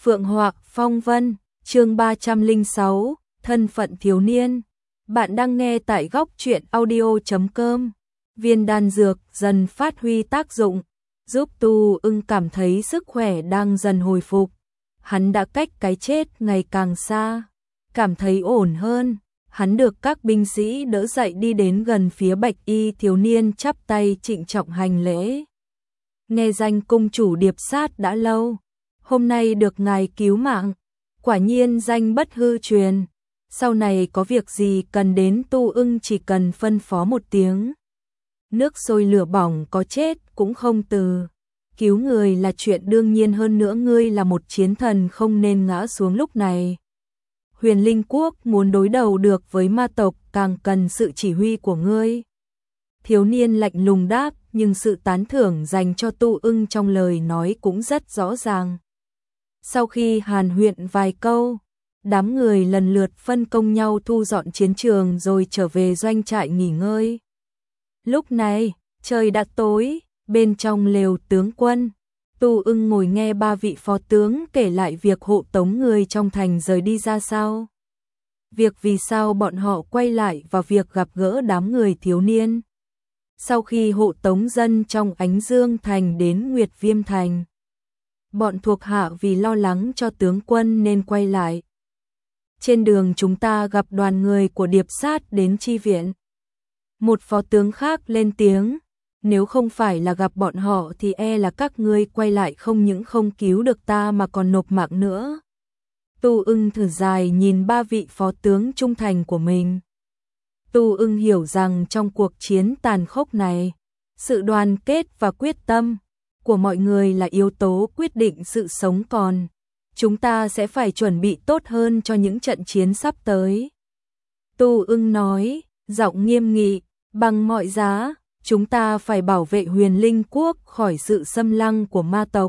Phượng Họa Phong Vân, chương 306, thân phận thiếu niên. Bạn đang nghe tại góc truyện audio.com. Viên đan dược dần phát huy tác dụng, giúp Tu Ưng cảm thấy sức khỏe đang dần hồi phục. Hắn đã cách cái chết ngày càng xa, cảm thấy ổn hơn. Hắn được các binh sĩ đỡ dậy đi đến gần phía bạch y thiếu niên, chắp tay trịnh trọng hành lễ. Nghe danh cung chủ Điệp Sát đã lâu, hôm nay được ngài cứu mạng, quả nhiên danh bất hư truyền. Sau này có việc gì cần đến Tu Ưng chỉ cần phân phó một tiếng. Nước sôi lửa bỏng có chết cũng không từ. Cứu người là chuyện đương nhiên, hơn nữa ngươi là một chiến thần không nên ngã xuống lúc này. Huyền Linh Quốc muốn đối đầu được với ma tộc càng cần sự chỉ huy của ngươi. Thiếu niên lạnh lùng đáp, nhưng sự tán thưởng dành cho Tu Ưng trong lời nói cũng rất rõ ràng. Sau khi hàn huyên vài câu, đám người lần lượt phân công nhau thu dọn chiến trường rồi trở về doanh trại nghỉ ngơi. Lúc này, trời đã tối, bên trong lều tướng quân, Tu Ưng ngồi nghe ba vị phó tướng kể lại việc hộ tống người trong thành rời đi ra sao. Việc vì sao bọn họ quay lại và việc gặp gỡ đám người thiếu niên. Sau khi hộ tống dân trong Ánh Dương Thành đến Nguyệt Viêm Thành, bọn thuộc hạ vì lo lắng cho tướng quân nên quay lại. Trên đường chúng ta gặp đoàn người của Điệp Sát đến chi viện. Một phó tướng khác lên tiếng, nếu không phải là gặp bọn họ thì e là các ngươi quay lại không những không cứu được ta mà còn nộp mạng nữa. Tu Ưng thở dài nhìn ba vị phó tướng trung thành của mình. Tu Ưng hiểu rằng trong cuộc chiến tàn khốc này, sự đoàn kết và quyết tâm của mọi người là yếu tố quyết định sự sống còn. Chúng ta sẽ phải chuẩn bị tốt hơn cho những trận chiến sắp tới. Tu Ưng nói, giọng nghiêm nghị, bằng mọi giá, chúng ta phải bảo vệ Huyền Linh Quốc khỏi sự xâm lăng của ma tộc.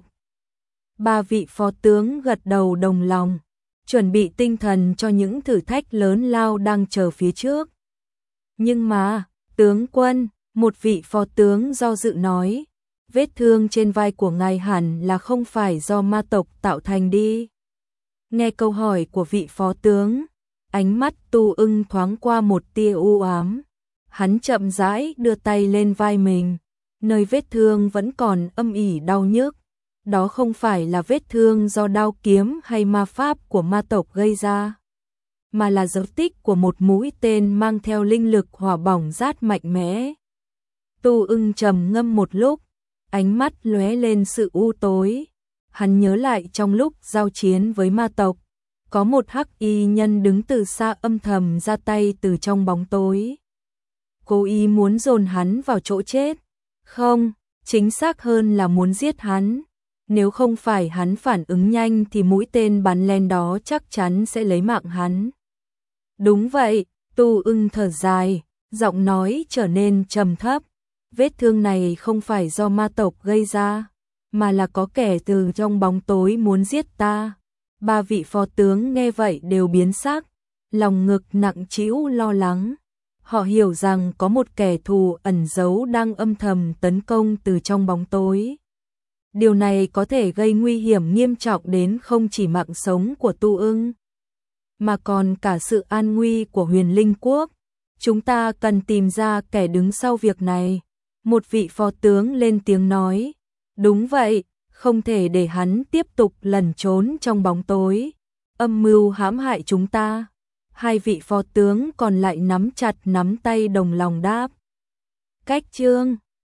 Ba vị phó tướng gật đầu đồng lòng, chuẩn bị tinh thần cho những thử thách lớn lao đang chờ phía trước. Nhưng mà, tướng quân, một vị phó tướng do dự nói, vết thương trên vai của ngài hẳn là không phải do ma tộc tạo thành đi. Nghe câu hỏi của vị phó tướng, ánh mắt Tu Ưng thoáng qua một tia u ám. Hắn chậm rãi đưa tay lên vai mình, nơi vết thương vẫn còn âm ỉ đau nhức. Đó không phải là vết thương do đao kiếm hay ma pháp của ma tộc gây ra, mà là dấu tích của một mũi tên mang theo linh lực hỏa bỏng rát mạnh mẽ. Tu Ưng trầm ngâm một lúc, ánh mắt lóe lên sự u tối. Hắn nhớ lại trong lúc giao chiến với ma tộc, có một hắc y nhân đứng từ xa âm thầm ra tay từ trong bóng tối, cố ý muốn dồn hắn vào chỗ chết. Không, chính xác hơn là muốn giết hắn. Nếu không phải hắn phản ứng nhanh thì mũi tên bắn lên đó chắc chắn sẽ lấy mạng hắn. Đúng vậy, Tu Ưng thở dài, giọng nói trở nên trầm thấp. Vết thương này không phải do ma tộc gây ra, mà là có kẻ từ trong bóng tối muốn giết ta. Ba vị phó tướng nghe vậy đều biến sắc, lòng ngực nặng trĩu lo lắng. Họ hiểu rằng có một kẻ thù ẩn giấu đang âm thầm tấn công từ trong bóng tối. Điều này có thể gây nguy hiểm nghiêm trọng đến không chỉ mạng sống của Tu Ưng, mà còn cả sự an nguy của Huyền Linh Quốc. Chúng ta cần tìm ra kẻ đứng sau việc này. Một vị phó tướng lên tiếng nói, đúng vậy, không thể để hắn tiếp tục lẩn trốn trong bóng tối, âm mưu hãm hại chúng ta. Hai vị phó tướng còn lại nắm chặt nắm tay đồng lòng đáp. Cách chương